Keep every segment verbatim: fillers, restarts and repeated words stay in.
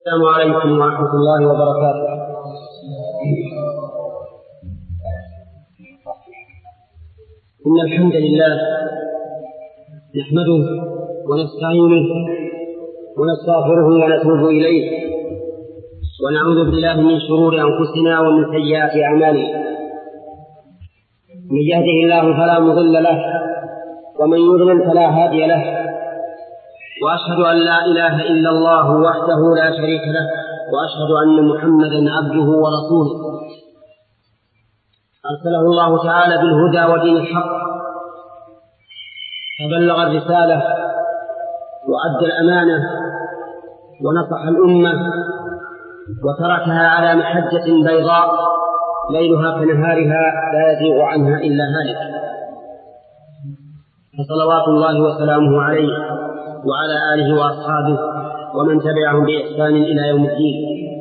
السلام عليكم ورحمة الله وبركاته. إن الحمد لله نحمده ونستعينه ونستغفره ونتوب إليه، ونعوذ بالله من شرور أنفسنا ومن سيئات أعمالنا. من يهده الله فلا مضل له، ومن يضلل فلا هادي له، وأشهد أن لا إله إلا الله وحده لا شريك له، وأشهد أن محمدا عبده ورسوله أرسله الله تعالى بالهدى ودين الحق، فبلغ الرسالة وأدى الأمانة ونصح الأمة، وتركها على محجة بيضاء ليلها كنهارها لا يزيغ عنها إلا هالك، فصلوات الله وسلامه عليه وعلى آله وأصحابه ومن تبعهم بإحسان إلى يوم الدين.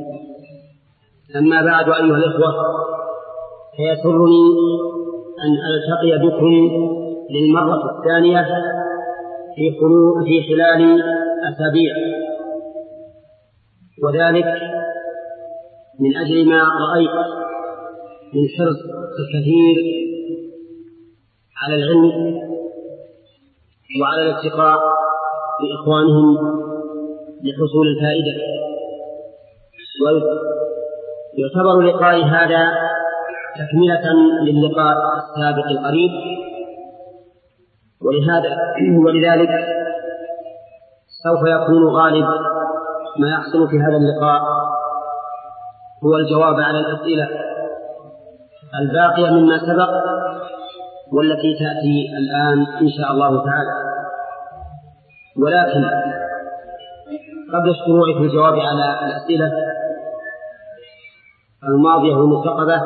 أما بعد، أيها الإخوة، فيسرني أن ألتقي بكم للمرة الثانية في في خلال أسابيع، وذلك من أجل ما رأيت من حرص الكثير على العلم وعلى الالتقاء بإخوانهم لحصول الفائدة. ويعتبر لقاء هذا تكملة للقاء السابق القريب، ولهذا ولذلك سوف يكون غالب ما يحصل في هذا اللقاء هو الجواب على الأسئلة الباقية مما سبق والتي تأتي الآن إن شاء الله تعالى. ولكن قبل الشروع في الجواب على الأسئلة الماضية والمستقبة،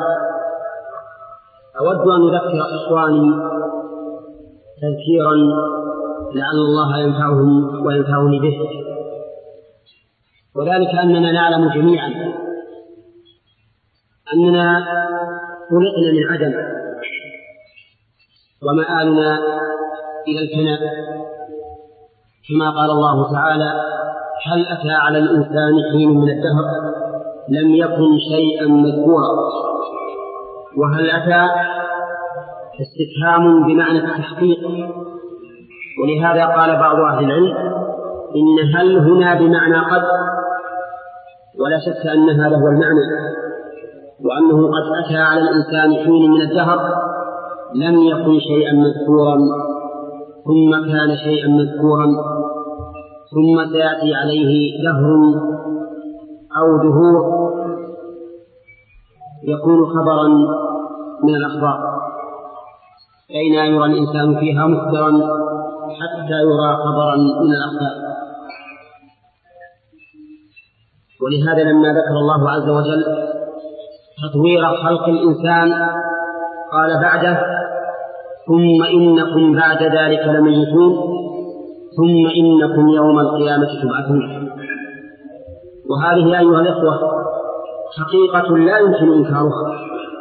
أود أن أذكر إخواني تذكيرا لعل الله ينفعهم وينفعني به، وذلك أننا نعلم جميعا أننا خلقنا من عدم، ومآلنا إلى الفناء، كما قال الله تعالى: هل أتى على الإنسان حين من الدهر لم يكن شيئا مذكورا. وهل أتى استفهام بمعنى التحقيق، ولهذا قال بعض أهل العلم إن هل هنا بمعنى قد، ولا شك أن هذا هو المعنى، وأنه قد أتى على الإنسان حين من الدهر لم يكن شيئا مذكورا، ثم كان شيئا مذكورا، ثم سيأتي عليه دهر أو دهور يكون خبرا من الأخبار، أين يرى الإنسان فيها مخبرا حتى يرى خبرا من الأخبار. ولهذا لما ذكر الله عز وجل تطوير خلق الإنسان قال بعده: ثم إنكم بعد ذلك لميتون ثم إنكم يوم القيامة تبعثون. وهذه أيها الإخوة حقيقة لا يمكن إنكارها،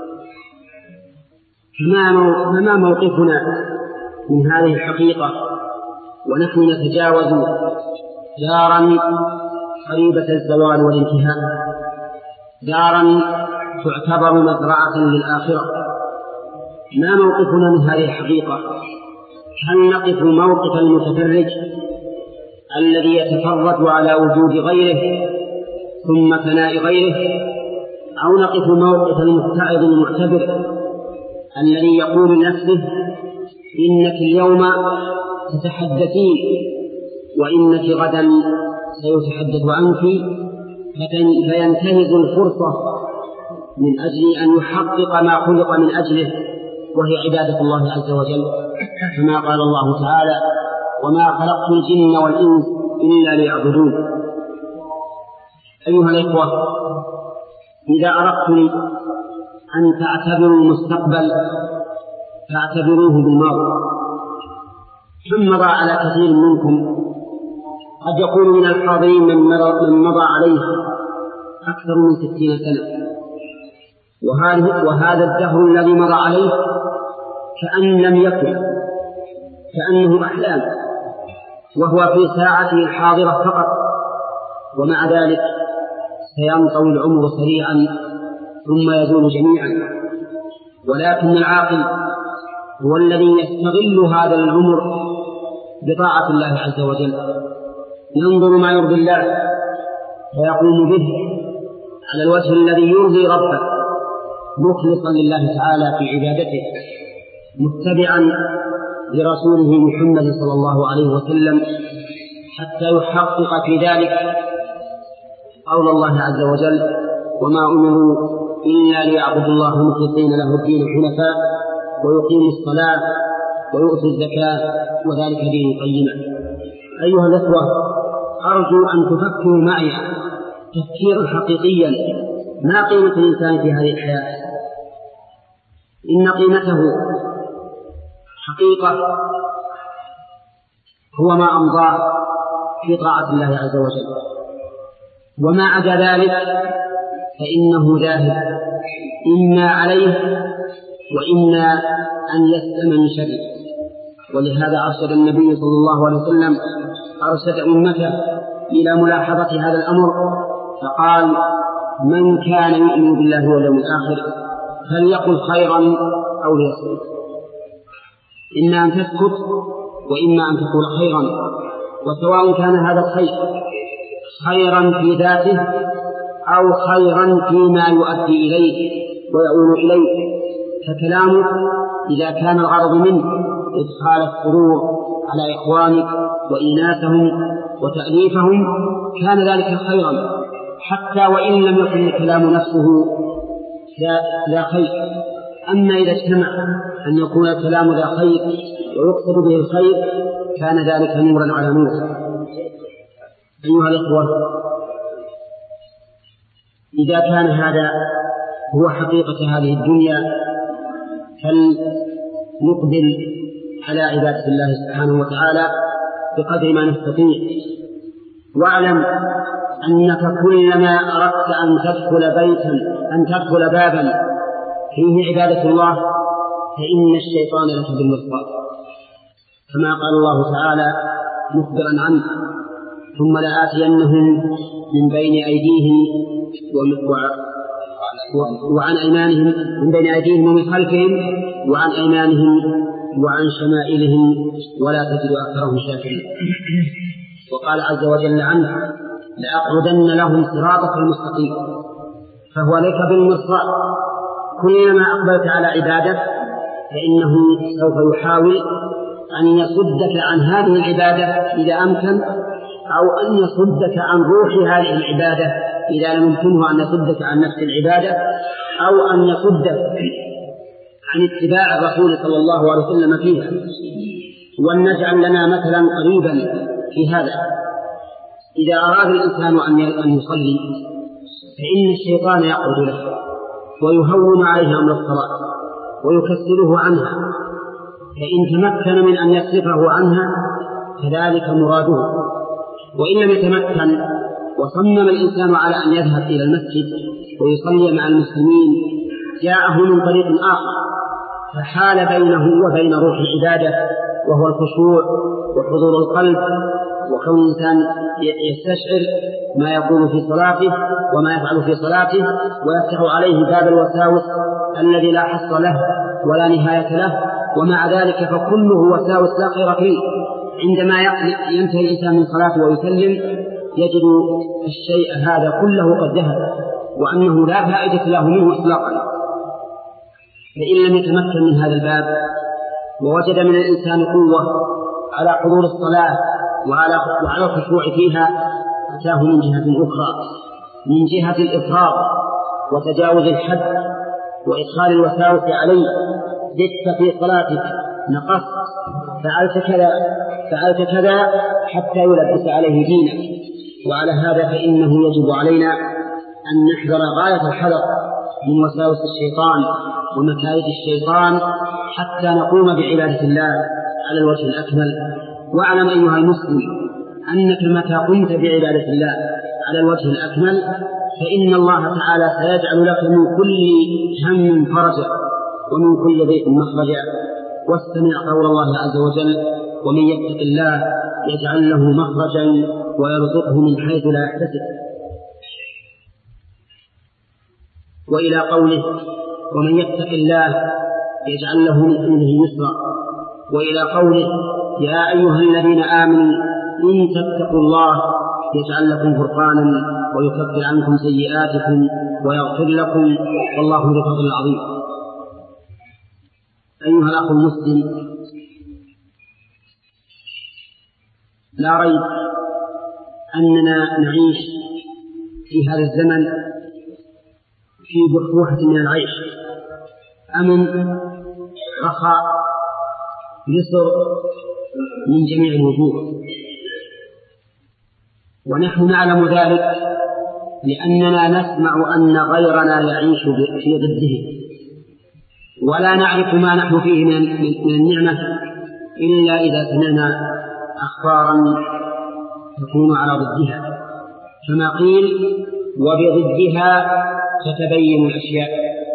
فما موقفنا من هذه الحقيقة ونحن نتجاوز دارا قريبة الزوال والانتهاء، دارا تعتبر مزرعة للآخرة؟ ما موقفنا من هذه الحقيقة؟ هل نقف موقف المتفرج الذي يتفرج على وجود غيره ثم فناء غيره، أو نقف موقف المتعظ المعتبر الذي يقول لنفسه: إنك اليوم تتحدثين وإنك غدا سيتحدث عنك، فينتهز الفرصة من أجل أن يحقق ما خلق من أجله، وهي عبادة الله عز وجل، كما قال الله تعالى: وما خلقت الجن والإنس إلا ليعبدون. أيها الإخوة، إذا أردتم أن تعتبروا المستقبل فاعتبروه بالماضي. ثم مضى على كثير منكم، قد يكون من الحاضرين من مضى عليه أكثر من ستين سنة، وهذا الدهر الذي مضى عليه كأن لم يكن، كأنه أحلام، وهو في ساعته الحاضرة فقط، ومع ذلك فينطوي العمر سريعا ثم يزول جميعا، ولكن العاقل هو الذي يستغل هذا العمر بطاعة الله عز وجل، ينظر ما يرضي الله ويقوم به على الوجه الذي يرضي ربه، مخلصا لله تعالى في عبادته، متبعا لرسوله محمد صلى الله عليه وسلم، حتى يحقق في ذلك قول الله عز وجل: وما أمروا إلا ليعبدوا الله مخلصين له الدين حنفاء ويقيموا الصلاة ويؤتوا الزكاة وذلك دين قيما. أيها الأخوة، أرجو أن تفكروا معي تفكيرا حقيقيا ما قيمة الإنسان في هذه الحياة. إن قيمته حقيقة هو ما أمضاه في طاعة الله عز وجل، وما عدا ذلك فإنه ذاهب إما عليه وإما أن يسلم من شره. ولهذا أرشد النبي صلى الله عليه وسلم أرشد أمته إلى ملاحظة هذا الأمر، فقال: من كان يؤمن بالله واليوم الآخر فليقل خيرا أو ليصمت. إما أن تسكت وإما أن تقول خيرا، وسواء كان هذا الخير خيرا في ذاته أو خيرا فيما يؤدي إليه ويؤول إليه، فكلامك إذا كان الغرض منه إدخال السرور على إخوانك وإيناسهم وتأليفهم كان ذلك خيرا، حتى وإن لم يكن الكلام نفسه لا خير. أما إذا اجتمع أن يكون الكلام ذا خير ويقصد به الخير كان ذلك نورا على نور. أيها الأخوة، إذا كان هذا هو حقيقة هذه الدنيا فلنقبل على عبادة الله سبحانه وتعالى بقدر ما نستطيع. واعلم أنك كلما أردت أن تدخل بيتا أن تدخل بابا فيه عبادة الله فإن الشيطان لك بالمرصاد، كما قال الله تعالى مخبرا عنه: ثم لآتينهم من بين أيديهم وعن أيمانهم من بين أيديهم ومن خلفهم وعن أيمانهم وعن شمائلهم ولا تجد أكثرهم شاكرين. وقال عز وجل عنه: لأقعدن لهم صراطك المستقيم. فهو لك بالمرصاد، كلما أقبلت على عبادة فإنه سوف يحاول أن يصدك عن هذه العبادة إذا أمكن، أو أن يصدك عن روح هذه العبادة إذا لم يمكنه أن يصدك عن نفس العبادة، أو أن يصدك عن اتباع الرسول صلى الله عليه وسلم فيها. ولنجعل لنا مثلا قريبا في هذا: إذا أراد الإنسان أن يصلي فإن الشيطان يقعد له ويهون عليه أمر الصلاة ويكسله عنها، فإن تمكن من أن يصرفه عنها فذلك مراده. وإن لم يتمكن وصمم الإنسان على أن يذهب إلى المسجد ويصلي مع المسلمين جاءه من طريق آخر فحال بينه وبين روح العبادة، وهو الخشوع وحضور القلب، وكون الإنسان يستشعر ما يقول في صلاته وما يفعل في صلاته، ويفتح عليه باب الوساوس الذي لا حصر له ولا نهاية له. ومع ذلك فكله وساوس لا خير فيه. عندما ينتهي الإنسان من صلاته ويسلم يجد الشيء هذا كله قد ذهب، وأنه لا فائدة له منه إطلاقا. فإن لم يتمكن من هذا الباب ووجد من الإنسان قوة على حضور الصلاة وعلى وعلى الخشوع فيها أتاه من جهة أخرى، من جهة الإفراط وتجاوز الحد وإدخال الوساوس عليه: زدت في صلاتك، نقصت، فعلت كذا فعلت كذا، حتى يلبس عليه دينك. وعلى هذا فإنه يجب علينا أن نحذر غاية الحذر من وساوس الشيطان ومكايد الشيطان حتى نقوم بعبادة الله على الوجه الأكمل. واعلم أيها المسلم أنك متى قمت بعبادة الله على الوجه الأكمل فإن الله تعالى سيجعل لك من كل هم فرجا ومن كل ضيق مخرجا. واستمع قول الله عز وجل: ومن يتق الله يجعل له مخرجا ويرزقه من حيث لا يحتسب. وإلى قوله ومن يتق الله يجعل له من أمره يسرا، وإلى قوله يا أيها الذين آمنوا إن تتقوا الله يجعل لكم فرقانا ويكفر عنكم سيئاتكم ويغفر لكم والله ذو الفضل العظيم. أيها الأخ المسلم، لا ريب أننا نعيش في هذا الزمن في بحبوحة من العيش، أمن، رخاء، يسر من جميع الوجوه، ونحن نعلم ذلك لأننا نسمع أن غيرنا يعيش في ضده، ولا نعرف ما نحن فيه من النعمة إلا إذا سمعنا أخبارا تكون على ضدها، كما قيل وبضدها تتبين الأشياء.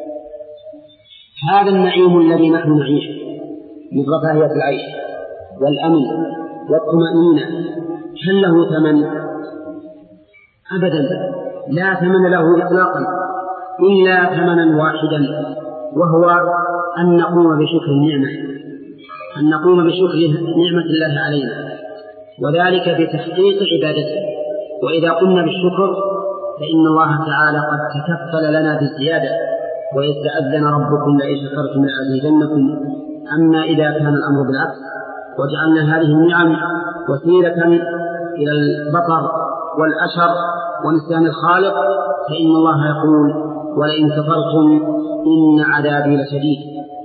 هذا النعيم الذي نحن نعيش من رفاهية العيش والأمن والطمأنينة هل له ثمن؟ أبدا، لا ثمن له إطلاقا إلا ثمنا واحدا، وهو أن نقوم بشكر النعمة، أن نقوم بشكر نعمة الله علينا، وذلك بتحقيق عبادته. وإذا قمنا بالشكر فإن الله تعالى قد تكفل لنا بالزيادة، وإذ تأذن ربكم لئن شكرتم لأزيدنكم. أما إذا كان الأمر بالعكس وجعلنا هذه النعم وسيلة إلى البطر والأشر ونسيان الخالق فإن الله يقول ولئن كفرتم إن عذابي لشديد.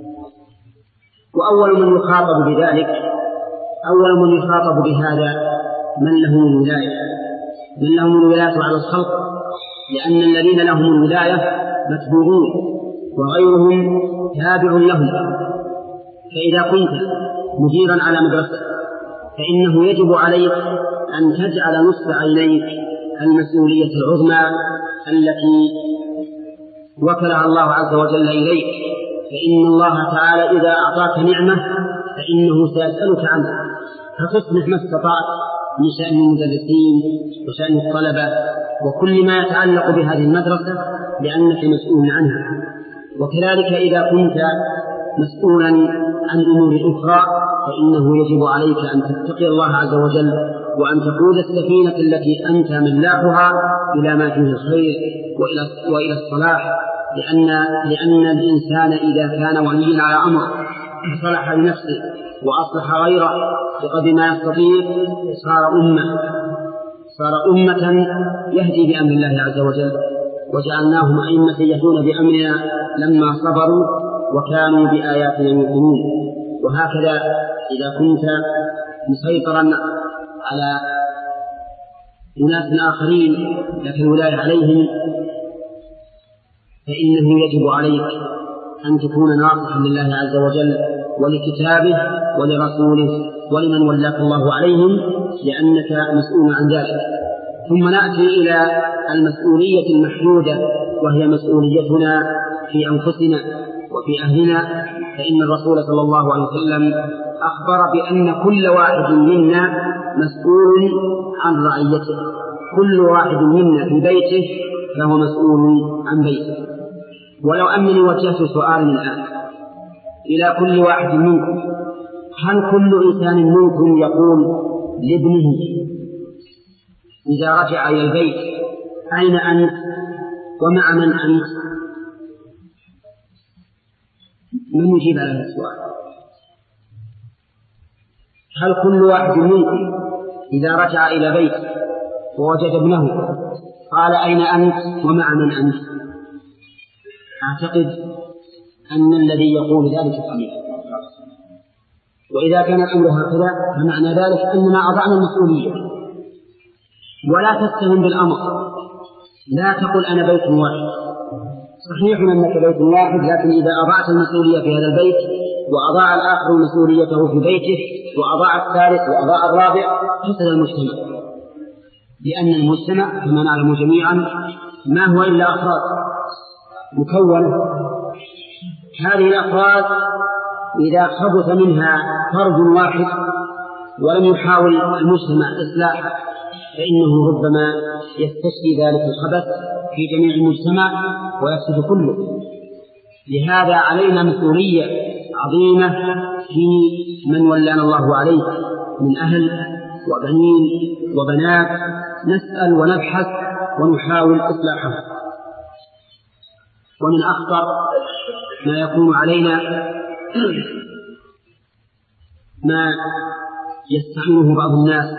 وأول من يخاطب بذلك، أول من يخاطب بهذا من لهم الولاية، من لهم الولاية على الخلق، لأن الذين لهم الولاية متبوعون وغيرهم تابع لهم. فإذا كنت مديرا على مدرسة فإنه يجب عليك أن تجعل نصب عينيك المسؤولية العظمى التي وكلها الله عز وجل إليك، فإن الله تعالى إذا أعطاك نعمة فإنه سيسألك عنها، فتصلح ما استطعت من شأن المدرسين وشأن الطلبة وكل ما يتعلق بهذه المدرسة لأنك مسؤول عنها. وكذلك إذا كنت مسؤولا عن أمور أخرى فإنه يجب عليك أن تتقي الله عز وجل وأن تقود السفينة التي أنت ملاحها إلى ما فيه الخير وإلى, وإلى الصلاح، لأن, لأن الإنسان إذا كان وليا على أمر صلح لنفسه وأصلح غيره بقدر ما يستطيع صار أمة صار أمة يهدي بأمر الله عز وجل، وجعلناهم أئمة يهدون بأمرنا لما صبروا وكانوا بآياتنا يوقنون. وهكذا إذا كنت مسيطرا على أناس آخرين لك الولاية عليهم فإنه يجب عليك أن تكون ناصحا لله عز وجل ولكتابه ولرسوله ولمن ولاك الله عليهم، لأنك مسؤول عن ذلك. ثم نأتي إلى المسؤولية المحدودة وهي مسؤوليتنا في أنفسنا وفي أهلنا، فإن الرسول صلى الله عليه وسلم أخبر بأن كل واحد منا مسؤول عن رعيته، كل واحد منا في بيته فهو مسؤول عن بيته. ولو أنني وجهت سؤالا الآن إلى كل واحد منكم، هل كل إنسان منكم يقول لابنه إذا رجع إلى البيت أين أنت ومع من أنت؟ من يجيب على هذا السؤال؟ هل كل واحد منكم إذا رجع إلى بيت ووجد ابنه قال أين أنت ومع من أنت؟ أعتقد أن الذي يقول ذلك قليل. وإذا كان الأمر هكذا فمعنى ذلك أننا أضعنا المسؤولية. ولا تتهم بالأمر، لا تقل أنا بيت واحد، صحيح أنك بيت واحد، لكن إذا أضعت المسؤولية في هذا البيت وأضاع الآخر مسؤوليته في بيته وأضاع الثالث وأضاع الرابع فسد المجتمع، لأن المجتمع كما نعلم جميعا ما هو إلا أفراد مكونة. هذه الأفراد إذا خبث منها فرد واحد ولم يحاول المجتمع إصلاحه فإنه ربما يستشفي ذلك الخبث في جميع المجتمع ويفسد كله. لهذا علينا مسؤولية عظيمة في من ولانا الله عليه من أهل وبنين وبنات، نسأل ونبحث ونحاول إصلاحه. ومن أخطر ما يكون علينا ما يستعمله بعض الناس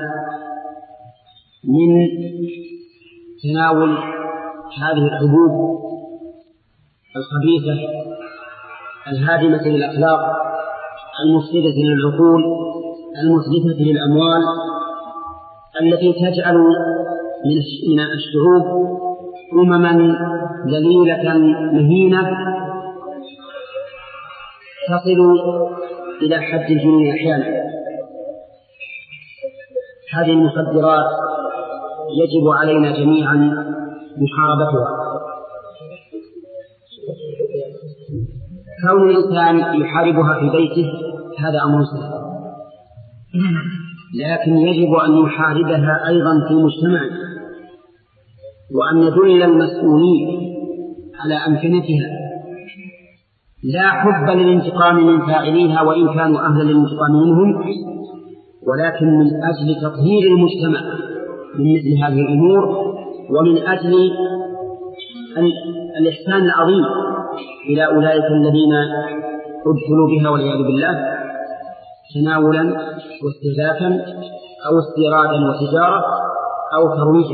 من تناول هذه الحبوب الخبيثة الهادمة للأخلاق المفسدة للعقول المتلفة للأموال، التي تجعل من الشعوب أمما ذليلة مهينة تصل إلى حد الجنون أحيانا. هذه المخدرات يجب علينا جميعا محاربتها. كون الإنسان يحاربها في بيته هذا أمر سهل، لكن يجب أن يحاربها أيضا في مجتمعه، وأن ندل المسؤولين على أمكنتها، لا حب للانتقام من فاعليها وإن كانوا أهلا للانتقام منهم، ولكن من أجل تطهير المجتمع من مثل هذه الأمور، ومن أجل الإحسان العظيم إلى أولئك الذين ابتلوا بها والعياذ بالله تناولا واستهلاكا أو استيرادا وتجارة أو ترويجا.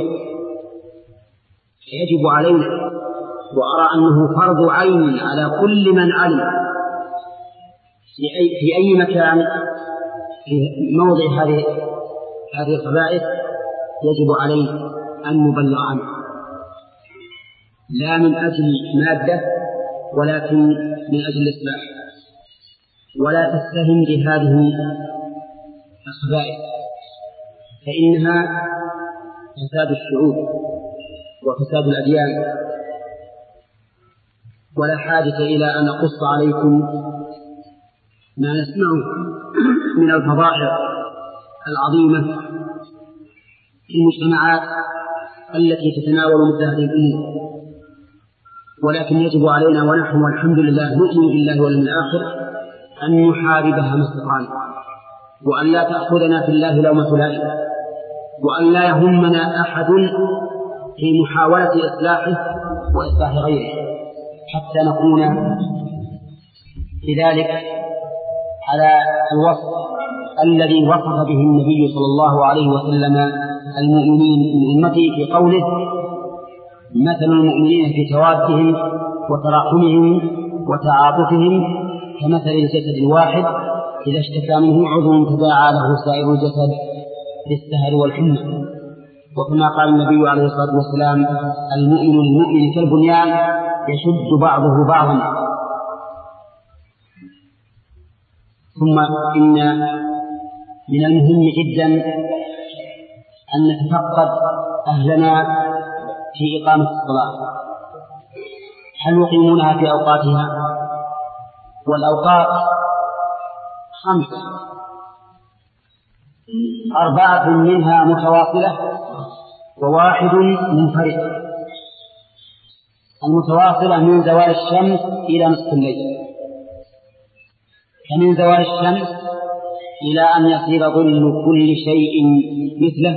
يجب علينا، وأرى أنه فرض عين على كل من علم في أي, في أي مكان في موضع هذه هذه الخبائث، يجب عليه أن يبلغ عنه، لا من أجل مادة ولكن من أجل الإصلاح. ولا تستهن بهذه الخبائث، فإنها فساد الشعوب وفساد الأديان. ولا حاجة إلى أن أقص عليكم ما نسمعه من الفضائح العظيمة في المجتمعات التي تتناول مثل هذه الأمور، ولكن يجب علينا ونحن والحمد لله نؤمن بالله واليوم الآخر أن نحاربها ما استطعنا، وأن لا تأخذنا في الله لومة لائم، وأن لا يهمنا أحد في محاولة إصلاحه وإصلاح غيره، حتى نكون بذلك على الوصف الذي وصف به النبي صلى الله عليه وسلم المؤمنين من أمته في قوله: مثل المؤمنين في توادهم وتراحمهم وتعاطفهم كمثل الجسد الواحد إذا اشتكى منه عضو تداعى له سائر الجسد بالسهر والحمى. وكما قال النبي عليه الصلاة والسلام: المؤمن للمؤمن كالبنيان يشد بعضه بعضا. ثم إن من المهم جدا أن نتفقد أهلنا في إقامة الصلاة، هل يقيمونها في أوقاتها؟ والأوقات خمسة، أربعة منها متواصلة وواحد منفرد. المتواصلة من زوال الشمس إلى نصف الليل، فمن زوال الشمس إلى أن يصير ظل كل شيء مثله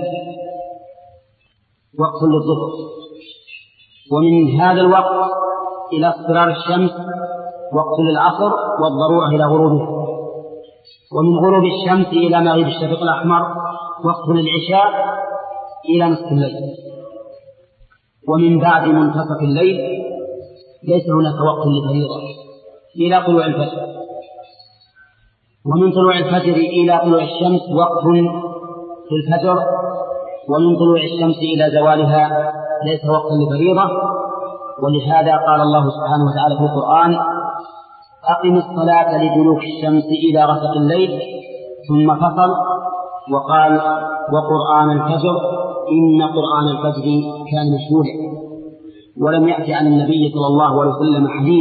وقت للظهر، ومن هذا الوقت إلى اصفرار الشمس وقت للعصر والضرورة إلى غروبها، ومن غروب الشمس إلى مغيب الشفق الأحمر وقت للعشاء إلى نصف الليل، ومن بعد منتصف الليل ليس هناك وقت لفريضة إلى طلوع الفجر، ومن طلوع الفجر إلى طلوع الشمس وقت في الفجر، ومن طلوع الشمس إلى زوالها ليس وقت لفريضة. ولهذا قال الله سبحانه وتعالى في القرآن: أقم الصلاة لدلوك الشمس إلى غسق الليل، ثم فصل وقال: وقرآن الفجر إن قرآن الفجر كان مشهودا. ولم يأتي عن النبي صلى الله عليه وسلم حديث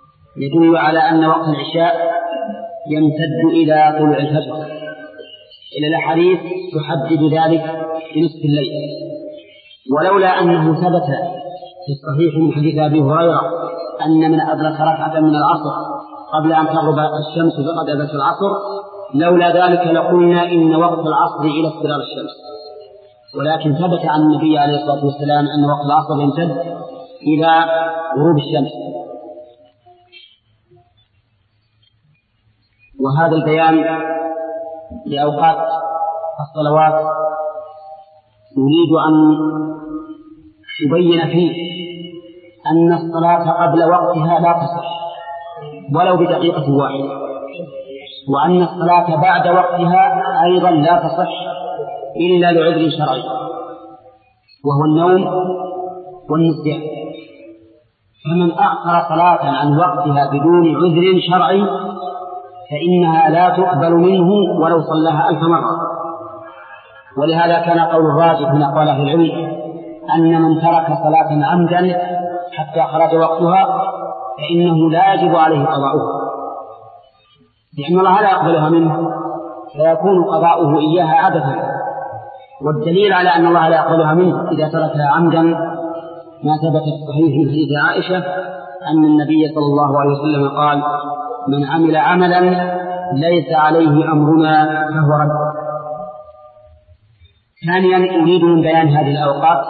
يدل على أن وقت العشاء يمتد إلى طلوع الفجر، إلى الأحاديث تحدد ذلك بنصف الليل. ولولا أنه ثبت في الصحيح من حديث أبي هريرة أن من أدرك ركعة من العصر قبل أن تغرب الشمس فقد أدرك العصر، لولا ذلك لقلنا إن وقت العصر إلى اصفرار الشمس. ولكن ثبت عن النبي عليه الصلاة والسلام أن وقت العصر يمتد إلى غروب الشمس. وهذا البيان لأوقات الصلوات نريد أن يبين فيه أن الصلاة قبل وقتها لا تصح ولو بدقيقة واحدة، وأن الصلاة بعد وقتها أيضا لا تصح إلا لعذر شرعي وهو النوم والنسيان. فمن أخر صلاة عن وقتها بدون عذر شرعي فإنها لا تقبل منه ولو صلىها ألف مرة. ولهذا كان قول الراجح من أقوال أهل العلم أن من ترك صلاة عمدا حتى خرج وقتها فإنه لا يجب عليه قضاؤها، لأن الله لا يقبلها منه فيكون قضاؤه إياها عبثا. والدليل على أن الله لا يقبلها منه إذا تركها عمدا ما ثبت في الصحيح من حديث عائشة أن النبي صلى الله عليه وسلم قال: من عمل عملا ليس عليه أمرنا فهو رد. ثانيا أريد من بيان هذه الأوقات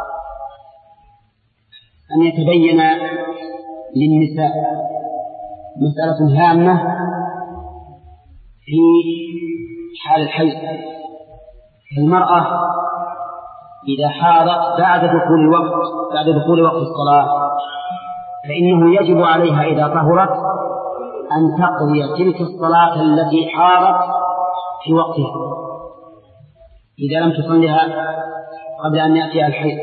أن يتبين للنساء مسألة هامة في حال الحيض. المرأة إذا حاضت بعد دخول الوقت بعد دخول وقت الصلاة فإنه يجب عليها إذا طهرت أن تقضي تلك الصلاة التي حاضت في وقتها إذا لم تصلها قبل أن يأتيها الحيض.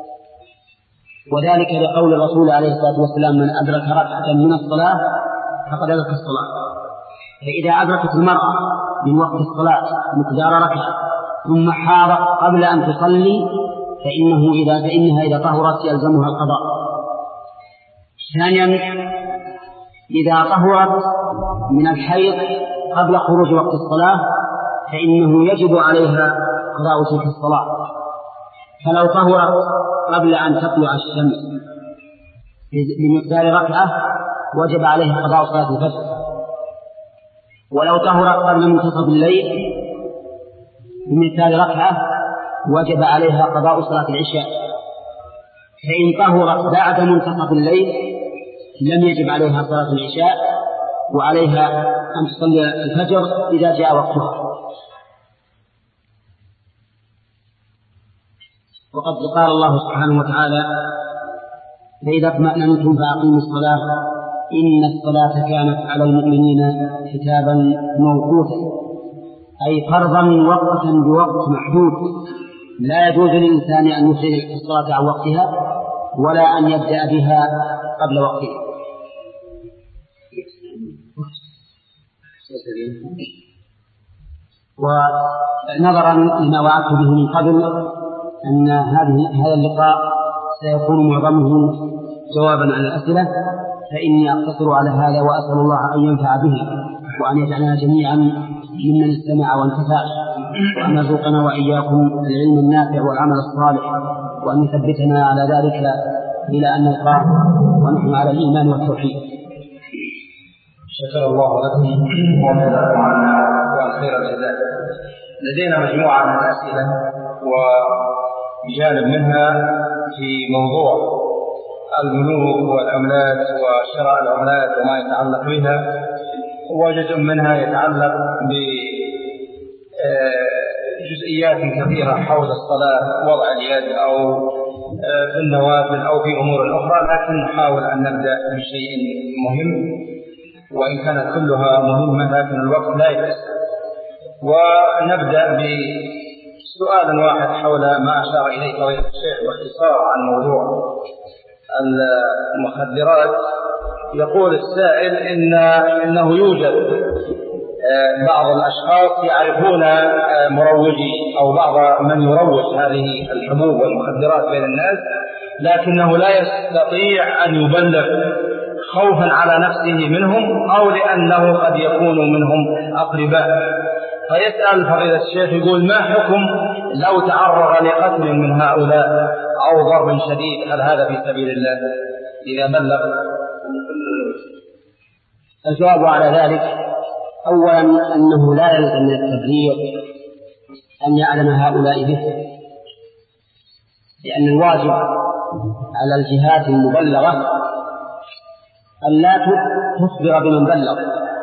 وذلك لقول الرسول عليه الصلاة والسلام: من أدرك ركعة من الصلاة فقد أدرك الصلاة. فإذا أدركت المرأة من وقت الصلاة مقدار ركعة ثم حاضت قبل أن تصلي فإنه إذا فإنها إذا طهرت يلزمها القضاء. ثانيا إذا طهرت من الحيض قبل خروج وقت الصلاة فإنه يجب عليها قضاء تلك الصلاة. فلو طهرت قبل أن تطلع الشمس بمقدار ركعة وجب عليها قضاء صلاة الفجر، ولو طهرت قبل منتصف الليل بمقدار ركعة وجب عليها قضاء صلاة العشاء. فإن طهرت بعد منتصف الليل لم يجب عليها صلاة العشاء وعليها أن تصلي الفجر إذا جاء وقتها. وقد قال الله سبحانه وتعالى: فإذا اطمأننتم فأقيموا الصلاة إن الصلاة كانت على المؤمنين كتابا موقوتا، أي فرضا وقتا بوقت محدود لا يجوز للإنسان أن يخرج الصلاة عن وقتها ولا أن يبدأ بها قبل وقتها. ونظرا لما وعدت به من قبل أن هذه هذا اللقاء سيكون معظمه جوابا على الأسئلة، فإني أقتصر على هذا وأسأل الله أن ينفع به وأن يجعلنا جميعا ممن استمع وانتفع، وأن يرزقنا وإياكم العلم النافع والعمل الصالح، وأن يثبتنا على ذلك إلى أن نلقاه ونحن على الإيمان والتوحيد. شكر الله لكم وجزاكم عنا خير الجزاء. لدينا مجموعة من الأسئلة وجانب منها في موضوع البنوك والعملات وشراء العملات وما يتعلق بها، وجزء منها يتعلق بجزئيات كثيرة حول الصلاة، وضع اليد أو في النوافل أو في أمور أخرى، لكن نحاول أن نبدأ بشيء مهم وإن كانت كلها مهمة لكن الوقت لا يتسع. ونبدأ بسؤال واحد حول ما أشار إليه فضيلة الشيخ باختصار عن موضوع المخدرات. يقول السائل إن إنه يوجد بعض الأشخاص يعرفون مروجي أو بعض من يروج هذه الحبوب والمخدرات بين الناس، لكنه لا يستطيع أن يبلغ خوفا على نفسه منهم أو لأنه قد يكون منهم أقرباء، فيسأل فضيلة الشيخ يقول ما حكم لو تعرض لقتل من هؤلاء أو ضرب شديد، هل هذا في سبيل الله إذا بلغ؟ الجواب على ذلك أولا أنه لا يلزم من التبليغ أن يعلم هؤلاء به، لأن الواجب على الجهات المبلغة أن لا تخبر بمن بلغ،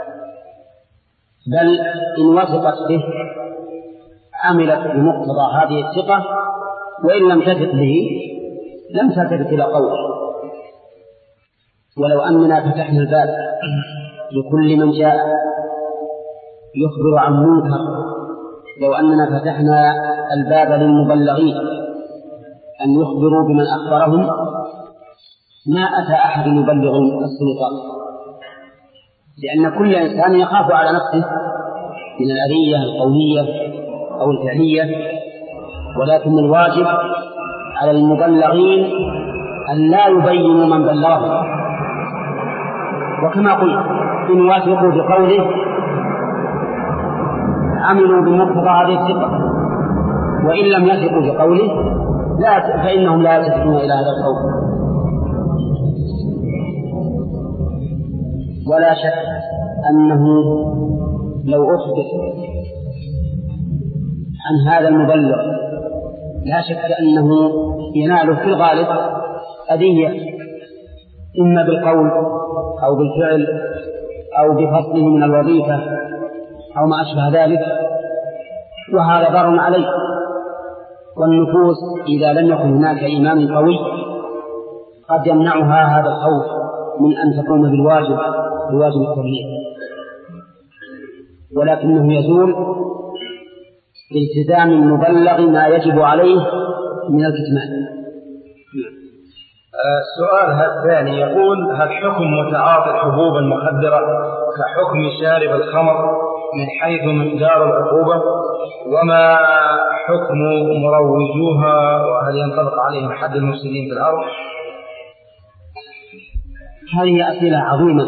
بل إن وثقت به عملت بمقتضى هذه الثقة، وإن لم تثق به لم تلتفت إلى قوله. ولو أننا فتحنا الباب لكل من جاء يخبر عن منكر، لو أننا فتحنا الباب للمبلغين أن يخبروا بمن أخبرهم ما أتى أحد يبلغ السلطات، لأن كل إنسان يخاف على نفسه من الأذية القولية أو الفعلية، ولكن الواجب على المبلغين أن لا يبينوا من بلغه، وكما قلت إن وافقوا بقوله عملوا بمقتضى هذه الثقة، وإن لم يثقوا بقوله لا فإنهم لا يلتفتون إلى هذا القول. ولا شك أنه لو أخبر عن هذا المبلغ لا شك أنه يناله في الغالب أذية، إما بالقول أو بالفعل أو بفصله من الوظيفة أو ما أشبه ذلك، وهذا ضرر عليه. والنفوس إذا لم يكن هناك إيمان قوي قد يمنعها هذا الخوف من أن تقوم بالواجب بواجب التبليغ، ولكنه يزول بالتزام المبلغ ما يجب عليه من الكتمان. السؤال الثاني يقول هل حكم متعاطي الحبوب المخدرة كحكم شارب الخمر من حيث مقدار العقوبة، وما حكم مروجوها، وهل ينطبق عليهم حد المفسدين في الأرض؟ هذه أسئلة عظيمة،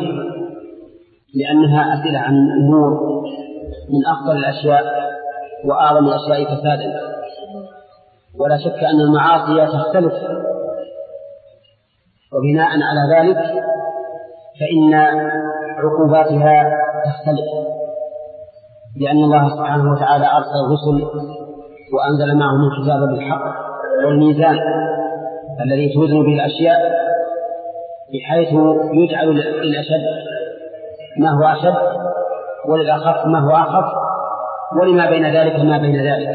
لأنها أسئلة عن أمور من أخطر الأشياء وأعظم الأشياء فسادا، ولا شك أن المعاصي تختلف، وبناء على ذلك فإن عقوباتها تختلف، لأن الله سبحانه وتعالى أرسل الرسل وأنزل معهم الكتاب بالحق والميزان الذي توزن به الأشياء، بحيث يجعل للأشد ما هو أشد وللأخف ما هو أخف، ولما بين ذلك ما بين ذلك.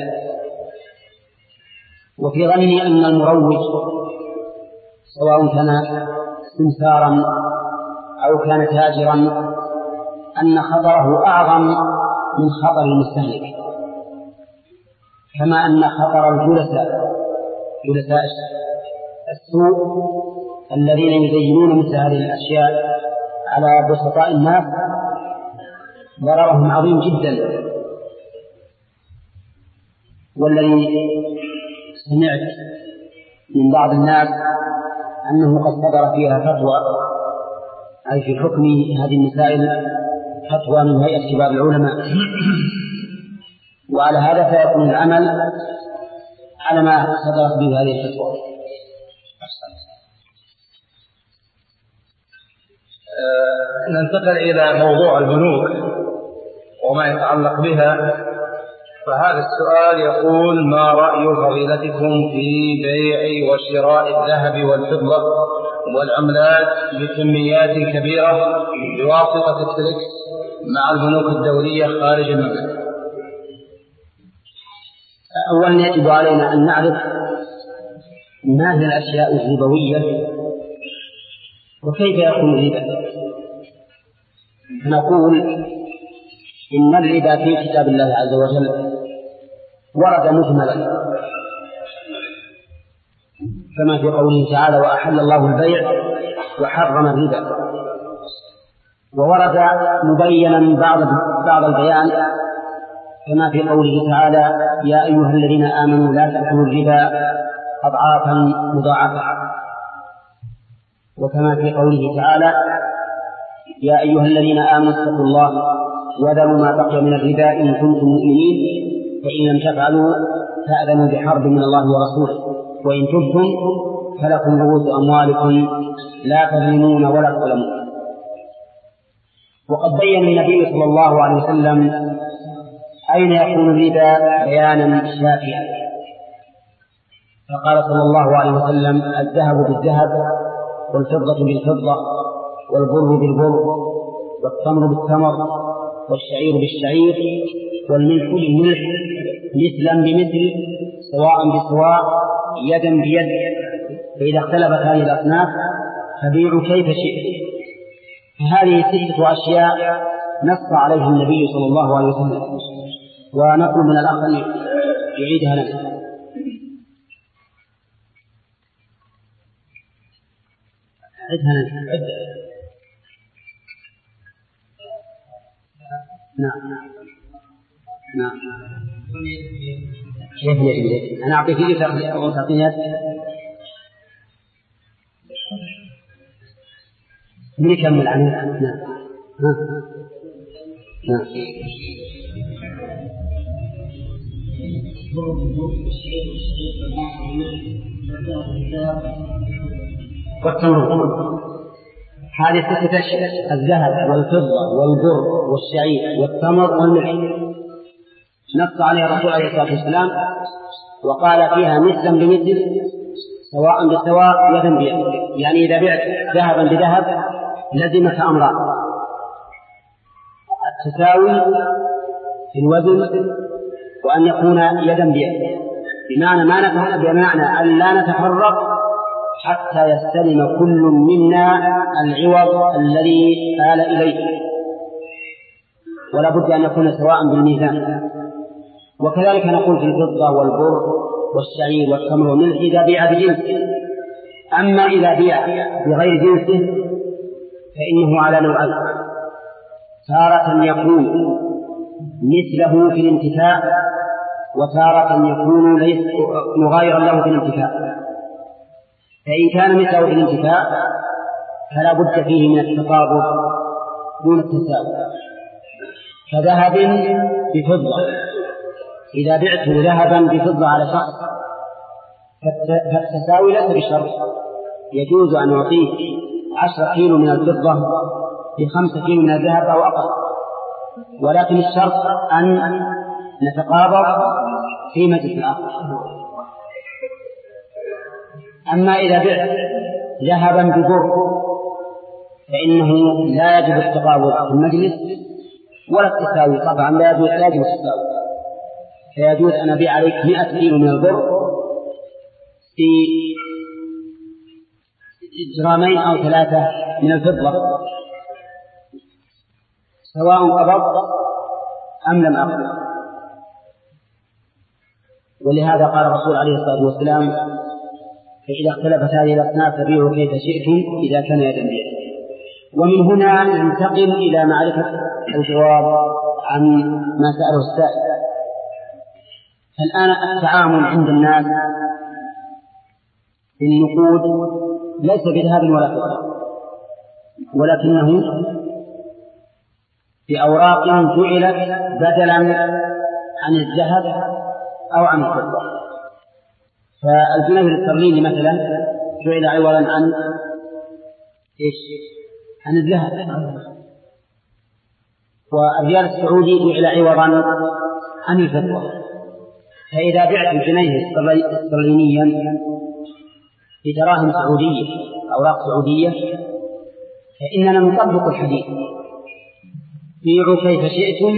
وفي ظني أن المروج سواء كان سمسارا أو كان تاجرا أن خطره أعظم من خطر المستهلك، كما أن خطر الجلساء جلساء السوء الذين يزينون مثل هذه الأشياء على بسطاء الناس ضررهم عظيم جدا. والذي سمعت من بعض الناس أنه قد صدر فيها فتوى، أي في حكم هذه المسائل فتوى من هيئة كبار العلماء، وعلى هذا فيكون العمل على ما صدرت به هذه الفتوى. أه ننتقل إلى موضوع البنوك وما يتعلق بها. فهذا السؤال يقول ما رأي فضيلتكم في بيع وشراء الذهب والفضة والعملات بكميات كبيرة بواسطة التريكس مع البنوك الدولية خارج المملكة؟ أولا يجب علينا أن نعرف ما هي الأشياء الربوية وكيف يكون الربا. نقول إن الربا في كتاب الله عز وجل ورد مجملا كما في قوله تعالى وأحل الله البيع وحرم الربا، وورد مبينا بعض بعض البيان كما في قوله تعالى يا أيها الذين آمنوا لا تأكلوا الربا أضعافا مضاعفة، وكما في قوله تعالى يا أيها الذين آمنوا اتقوا الله وذروا ما بقي من الربا إن كنتم مؤمنين فإن لم تفعلوا فأذنوا بحرب من الله ورسوله وإن تبتم فلكم رؤوس أموالكم لا تظلمون ولا تظلمون. وقد بين النبي صلى الله عليه وسلم أين يكون الربا بيانا شافيا، فقال صلى الله عليه وسلم: الذهب بالذهب والفضة بالفضة والبر بالبر والتمر بالتمر والشعير بالشعير والملح بالملح مثلا بمثل سواء بسواء يدا بيد، فإذا اختلفت هذه الأصناف فبيعوا كيف شئت. فهذه ستة أشياء نص عليها النبي صلى الله عليه وسلم، ونطلب من الأخ أن يعيدها لنا. عدها لنا. نعم نعم. كيف يجب؟ أنا أعطيك يد أو تعطيني يد؟ نكمل عنه. نعم نعم. والتمر هذه ستة أشياء: الذهب والفضة والبر والشعير والتمر والملح، نص عليها الرسول عليه الصلاة والسلام وقال فيها مثلا بمثل سواء بسواء يدا بيد، يعني إذا بعت ذهبا بذهب لزمك أمران: التساوي في الوزن وأن يكون يدا بيد، بمعنى ما نتفرق بمعنى أن لا نتفرق حتى يستلم كل منا العوض الذي آل إليه، ولا بد أن يكون سواء بالميزان. وكذلك نقول في الفضة والبر والشعير والتمر والملح إذا بيع بجنسه. أما إذا بيع بغير جنسه فإنه على نوعين: تارة يكون مثله في الانتفاع، وتارة يكون ليس مغايرا له في الانتفاع. فإن كان مثله في الانتفاع فلا بد فيه من التقابض دون التساوي، كذهب بفضة. إذا بعته ذهبا بفضة على شخص فالتساوي ليس بشرط، يجوز أن يعطيه عشرة كيلو من الفضة بخمسة كيلو من الذهب أو أقل، ولكن الشرط أن نتقابض في مجلس آخر. أما إذا بعت ذهبا ببر فإنه لا يجب التقابض في المجلس ولا التساوي، طبعا لا يجوز التساوي، فيجوز أن أبيع عليك مئة كيلو من البر في جرامين أو ثلاثة من الفضة سواء قبضت أم لم أقبض. ولهذا قال الرسول عليه الصلاة والسلام: فإذا اختلفت هذه الأصناف فبيعوا كيف شئتم إذا كان يدا بيد. ومن هنا ننتقل إلى معرفة الجواب عن ما سأله السائل. الآن التعامل عند الناس بالنقود ليس بذهب ولا فضة، ولكنه بأوراق جعلت بدلا عن الذهب أو عن الفضة. فالجنيه الاسترليني مثلا جعل عوضا عن إيش؟ عن الذهب، والريال السعودي جعل عوضا عن الفضة. فإذا بعت الجنيه الاسترلينيا بدراهم سعودية أوراق سعودية فإننا نطبق الحديث: بيعوا كيف شئتم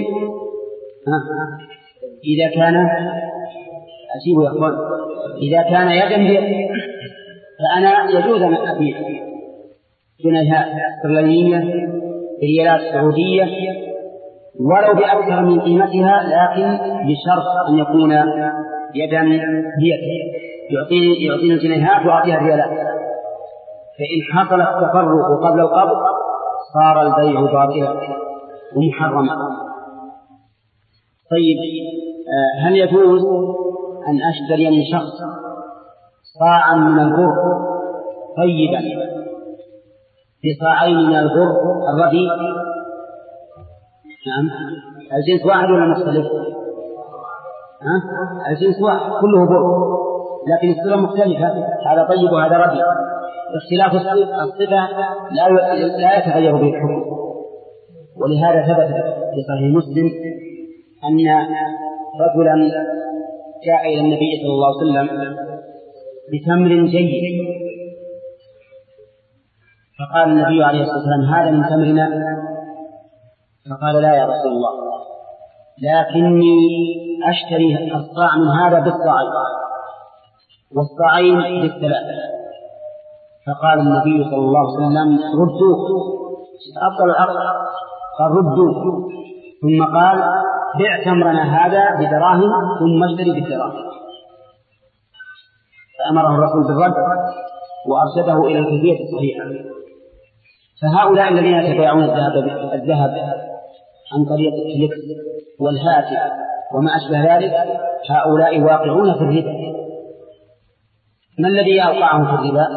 إذا كان أجيبوا يا أخوان إذا كان يدا بيد. فأنا يجوز أن أبيع جنيهات استرلينية بريالات سعودية ولو بأكثر من قيمتها، لكن بشرط أن يكون يدا بيد، يعطيني يعطيني الجنيهات وأعطيها الريالات. فإن حصل التفرق قبل القبض صار البيع باطلا ومحرما. طيب، هل يجوز أن أشتري من شخص صاعا من البر طيبا بصاعين من البر الرديء؟ نعم. الجنس واحد ولا مختلف؟ ها؟ الجنس واحد كله بر، لكن الصفة مختلفة، هذا طيب وهذا رديء. اختلاف الصفة لا لا يتغير به الحكم. ولهذا ثبت في صحيح مسلم أن رجلا جاء إلى النبي صلى الله عليه وسلم بتمر جيد، فقال النبي عليه الصلاة والسلام: هذا من تمرنا؟ فقال: لا يا رسول الله، لكني أشتري الصاع من هذا بالصاعين والصاعين بالثلاثة. فقال النبي صلى الله عليه وسلم: ردوه. أفضل العقل قال: ردوه. ثم قال: بع تمرنا هذا بدراهم ثم اشتري بالدراهم. فأمره الرسول بالرد وأرشده إلى الكيفية الصحيحة. فهؤلاء الذين يتبايعون الذهب الذهب عن طريق الكليكس والهاتف وما أشبه ذلك، هؤلاء واقعون في الربا. ما الذي أوقعهم في الربا؟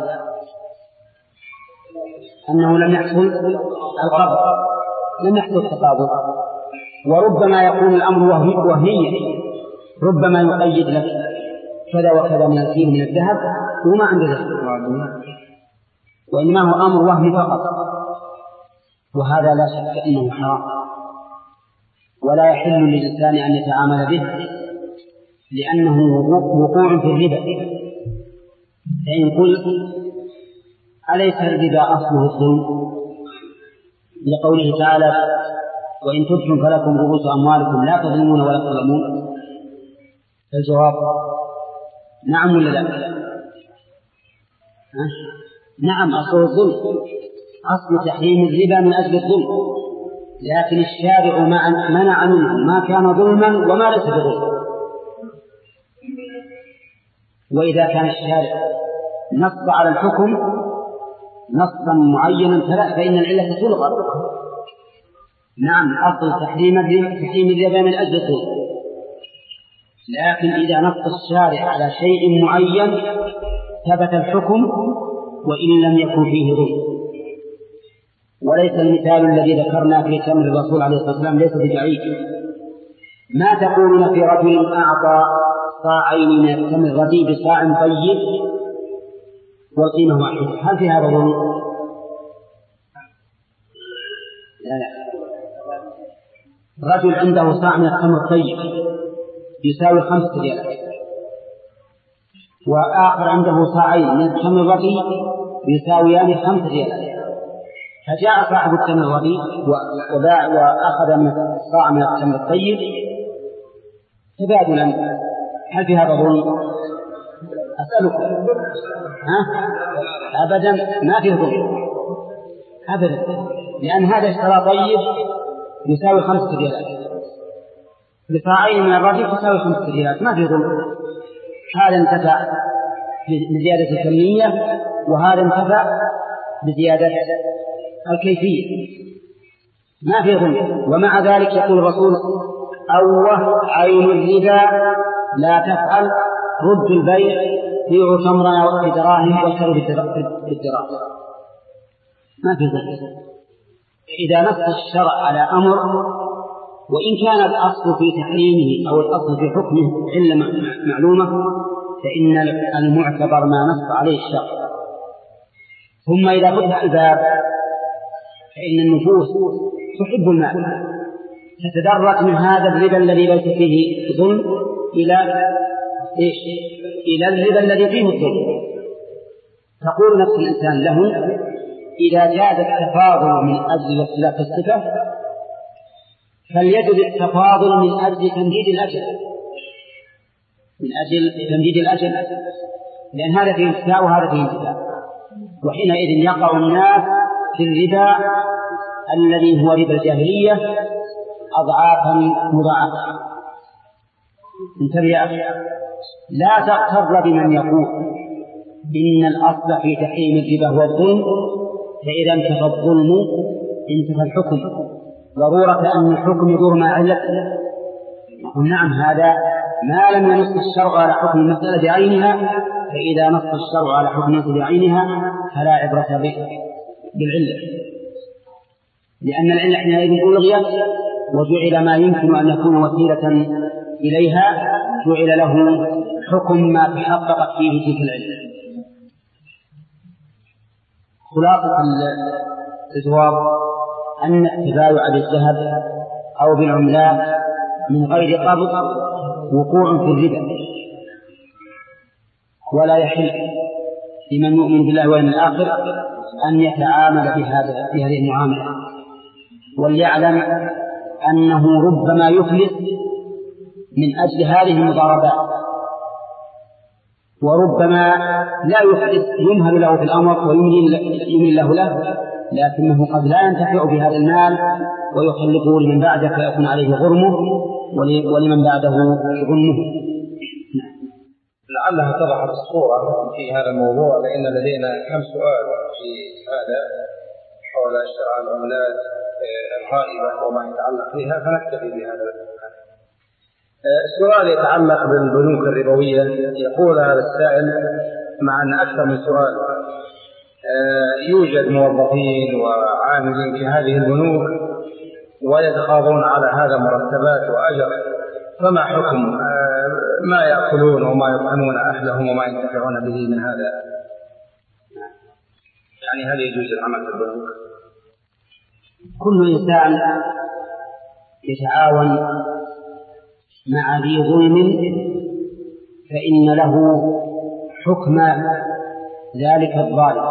أنه لم يحصل القبض، لم يحصل التقابض. وربما يكون الأمر وهميا، ربما يقيد لك كذا وكذا من الكيل من الذهب وما عنده ذهب، وإنما هو أمر وهمي فقط، وهذا لا شك أنه حرام، ولا يحل للإنسان أن يتعامل به، لأنه وقوع في الربا. فإن قلت: أليس الربا أصله الظلم؟ لقوله تعالى: وإن تبتم فلكم رؤوس أموالكم لا تظلمون ولا تظلمون. الجواب: نعم ولا لا؟ نعم، أصل الظلم، أصل تحريم الربا من أجل الظلم، لكن الشارع منع منه ما كان ظلما وما ليس بظلم. وإذا كان الشارع نص على الحكم نصا معينا فإن العلة تلغى. نعم، أصل تحريم الربا من أجل الظلم، لكن إذا نص الشارع على شيء معين ثبت الحكم وإن لم يكن فيه ظلم. وليس المثال الذي ذكرنا في تمر الرسول عليه الصلاة والسلام ليس ببعيد. ما تقولون في رجل أعطى صاعين من التمر الرديء بصاع طيب والقيمة واحدة، هل في هذا ظلم؟ لا لا. رجل عنده صاع من التمر الطيب يساوي خمسة ريالات، وآخر عنده صاعين من التمر الرديء يساويان خمسة ريالات، فجاء صاحب التمر الرديء وباع وأخذ من الصاع من التمر الطيب تبادلا، هل في هذا ظلم؟ أسألك. ها؟ أبدا ما فيه ظلم أبدا، لأن هذا اشترى طيب يساوي خمسة ريالات بصاعين من الرديء تساوي خمسة ريالات، ما فيه ظلم. هذا انتفع بزيادة الكمية وهذا انتفع بزيادة الكيفية، ما في ظلم. ومع ذلك يقول الرسول: أوه عين الربا لا تفعل، رد البيع، بيعوا تمرا بدراهم واشتروا بالدراهم، ما في ظلم. إذا نص الشرع على أمر وإن كان الأصل في تحريمه أو الأصل في حكمه علة معلومة فإن المعتبر ما نص عليه الشرع. ثم إذا فتح الباب فإن النفوس تحب المال، تتدرج من هذا الربا الذي ليس فيه ظلم إلى إيش؟ إلى الربا الذي فيه الظلم. تقول نفس الإنسان له: إذا جاز التفاضل من أجل اختلاف الصفة فليجد التفاضل من أجل تمديد الأجل، من أجل تمديد الأجل، لأن هذا فيه انتفاع وهذا فيه انتفاع، وحينئذ يقع الناس في الربا الذي هو ربا الجاهلية أضعافا مضاعفة. انتبه يا أخي، لا تغتر بمن يقول إن الأصل في تحريم الربا هو الظلم، فإذا انتفى الظلم انتفى الحكم، ضرورة أن الحكم يدور مع علته. نقول نعم، هذا ما لم ينص الشرع على حكم المسألة بعينها، فإذا نص الشرع على حكم المسألة بعينها فلا عبرة بالعلة، لأن العلة حينئذ ألغيت وجعل ما يمكن أن يكون وسيلة إليها جعل له حكم ما تحققت فيه تلك العلة. خلاصة الجواب أن التبايع بالذهب أو بالعملات من غير قبض وقوع في الربا، ولا يحل لمن يؤمن بالله واليوم الآخر أن يتعامل بهذا بهذه المعاملة، وليعلم أنه ربما يفلس من أجل هذه المضاربات، وربما لا يفلس يمهل له في الأمر ويمهل له له، لكنه قد لا ينتفع بهذا المال ويخلفه لمن بعده فيكون عليه غرمه ولمن بعده غنمه. لعلها اتضحت الصورة في هذا الموضوع، لأن لدينا كم سؤال في هذا حول شرع العملات الغائبة وما يتعلق بها، فنكتفي بهذا. السؤال يتعلق بالبنوك الربوية. يقول هذا السائل: مع أن أكثر من سؤال، يوجد موظفين وعاملين في هذه البنوك ويتقاضون على هذا مرتبات وأجر، فما حكم ما يأكلون وما يطعمون أهلهم وما ينتفعون به من هذا؟ يعني هل يجوز العمل في البنوك؟ كل إنسان يتعاون مع ذي ظلم فإن له حكم ذلك الظالم،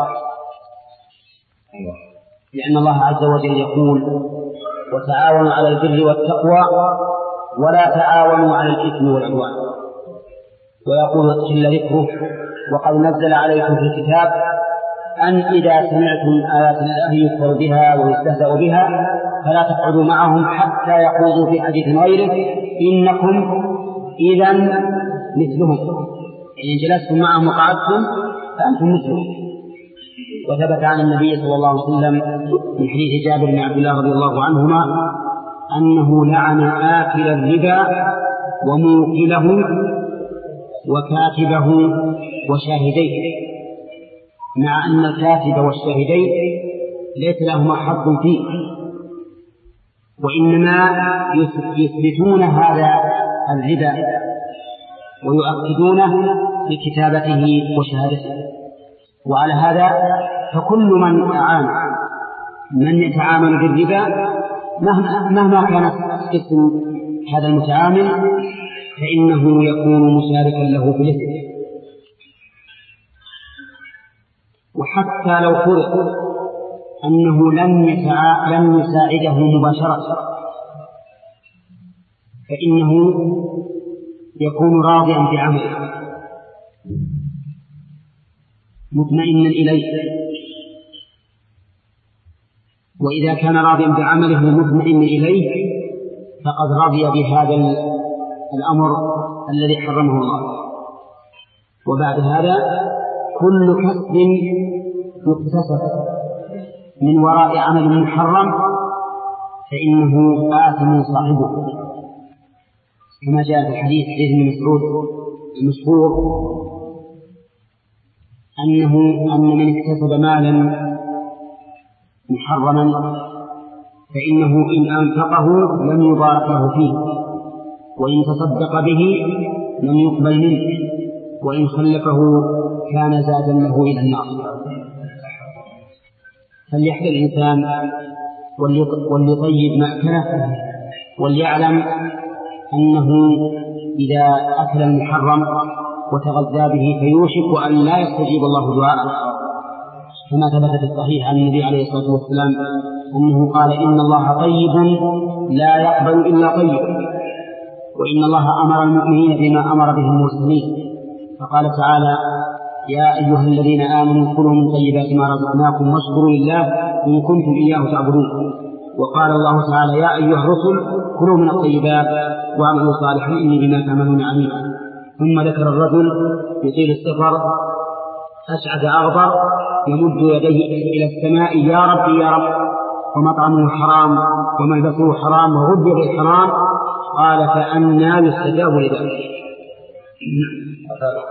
لأن الله عز وجل يقول: وتعاونوا على البر والتقوى ولا تعاونوا على الإثم والعدوان. ويقول جل ذكره: وقد نزل عليكم في الكتاب أن إذا سمعتم آيات الله يكفر بها ويستهزأ بها فلا تقعدوا معهم حتى يخوضوا في حديث غيره إنكم إذا مثلهم، إن جلستم معهم وقعدتم فأنتم مثلهم. وثبت عن النبي صلى الله عليه وسلم من حديث جابر بن عبد الله رضي الله عنهما أنه لعن آكل الربا وموكله وكاتبه وشاهديه، مع أن الكاتب والشاهدين ليس لهما حظ فيه، وإنما يثبتون هذا الربا ويؤكدونه بكتابته وشهادته. وعلى هذا فكل من أعان من يتعامل بالربا مهما كان اسم هذا المتعامل فإنه يكون مشاركا له في الإثم. وحتى لو فرض أنه لم لم يساعده مباشرة فإنه يكون راضيا بعمله مطمئنا إليه، وإذا كان راضيا بعمله مطمئنا إليه فقد رضي بهذا الأمر الذي حرمه الله. وبعد هذا كل كسب مكتسب من وراء عمل محرم فإنه آثم صاحبه، كما جاء في الحديث حديث ابن مسعود المشهور أنه أن من اكتسب مالا محرما فإنه إن أنفقه لم يبارك له فيه، وإن تصدق به لم يقبل منه، وإن خلفه كان زادا له إلى النار. فليحذر الإنسان وليطيب مأكله، وليعلم أنه إذا أكل المحرم وتغذى به فيوشك أن لا يستجيب الله دعاءه، كما ثبت في الصحيح عن النبي عليه الصلاة والسلام أنه قال: إن الله طيب لا يقبل إلا طيب، وإن الله أمر المؤمنين بما أمر به المرسلين، فقال تعالى: يا أيها الذين آمنوا كلوا من طيبات ما رزقناكم واشكروا لله إن كنتم إياه تعبدون. وقال الله تعالى: يا أيها الرسل كلوا من الطيبات واعملوا صالحا إني بما تعملون عليم. ثم ذكر الرجل يطيل السفر أشعث أغبر يمد يديه إلى السماء: يا رب يا رب، ومطعمه حرام وملبسه حرام وغذي بالحرام. قال: فأنى يستجاب لذلك.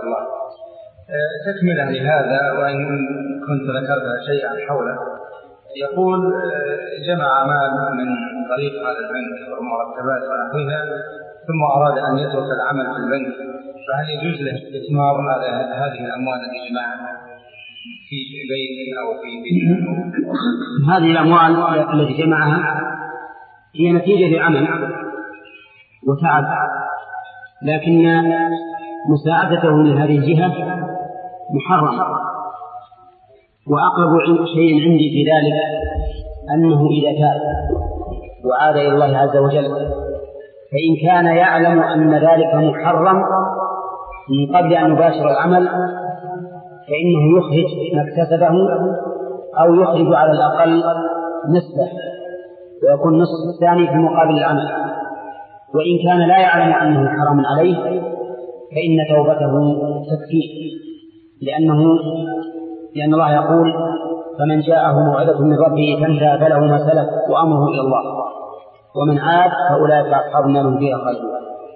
تكملة لهذا، وإن كنت ذكرت شيئا حوله، يقول جمع مال من طريق هذا البنك ومرتبات ونحوها ثم أراد أن يترك العمل في البنك، فهل يجوز له استثمار هذه الأموال التي جمعها في بيت أو في بيت؟ هذه الأموال التي جمعها هي نتيجة لعمل وتعب، لكن مساعدته من هذه الجهة محرم. وأقرب شيء عندي في ذلك أنه إذا تاب وعاد إلى الله عز وجل، فإن كان يعلم أن ذلك محرم من قبل أن يباشر العمل فإنه يخرج ما اكتسبه أو يخرج على الأقل نصفه ويكون نصف الثاني في مقابل العمل. وإن كان لا يعلم أنه حرام عليه فإن توبته تكفيه، لأنه لأن الله يقول: فمن جاءه موعظة من ربه فانتهى فله ما سلف وأمره إلى الله ومن عاد فأولئك أصحاب النار هم فيها خالدون.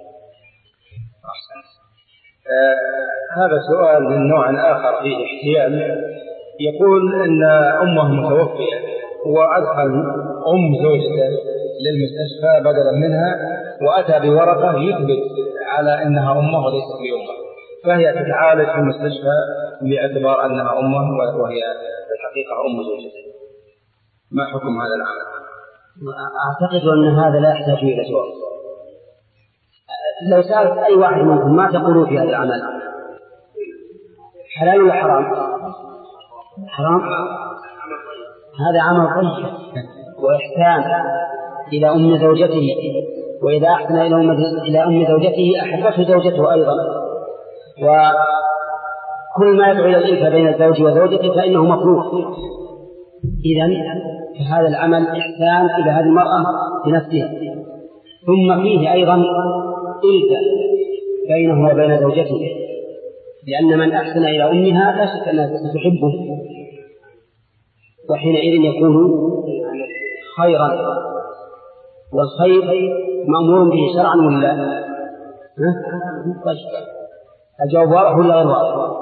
آه هذا سؤال من نوع آخر فيه احتيال. يقول إن أمه متوفية وأدخل أم زوجته للمستشفى بدلا منها وأتى بورقة يثبت على أنها أمه وليست بأمه، فهي تتعالج في المستشفى باعتبار أنها أمه وهي في الحقيقة أم زوجته. ما حكم هذا العمل؟ أعتقد أن هذا لا يحتاج إلى جواب. لو سألت أي واحد منكم ما تقولون في هذا العمل، حلال ولا حرام؟ حرام. هذا عمل طيب وإحسان إلى أم زوجته، وإذا أحسن إلى أم زوجته أحبته زوجته أيضا، وكل ما يدعو إلى الألفة بين الزوج وزوجته فإنه مكروه. إذن فهذا العمل إحسان إلى هذه المرأة بنفسها، ثم فيه أيضا ألفة بينه وبين زوجته، لأن من أحسن إلى أمها لا شك أنها تحبه، وحينئذ يكون خيرا، والخير مأمور به شرعا ولا؟ الجواب واضح ولا غير واضح؟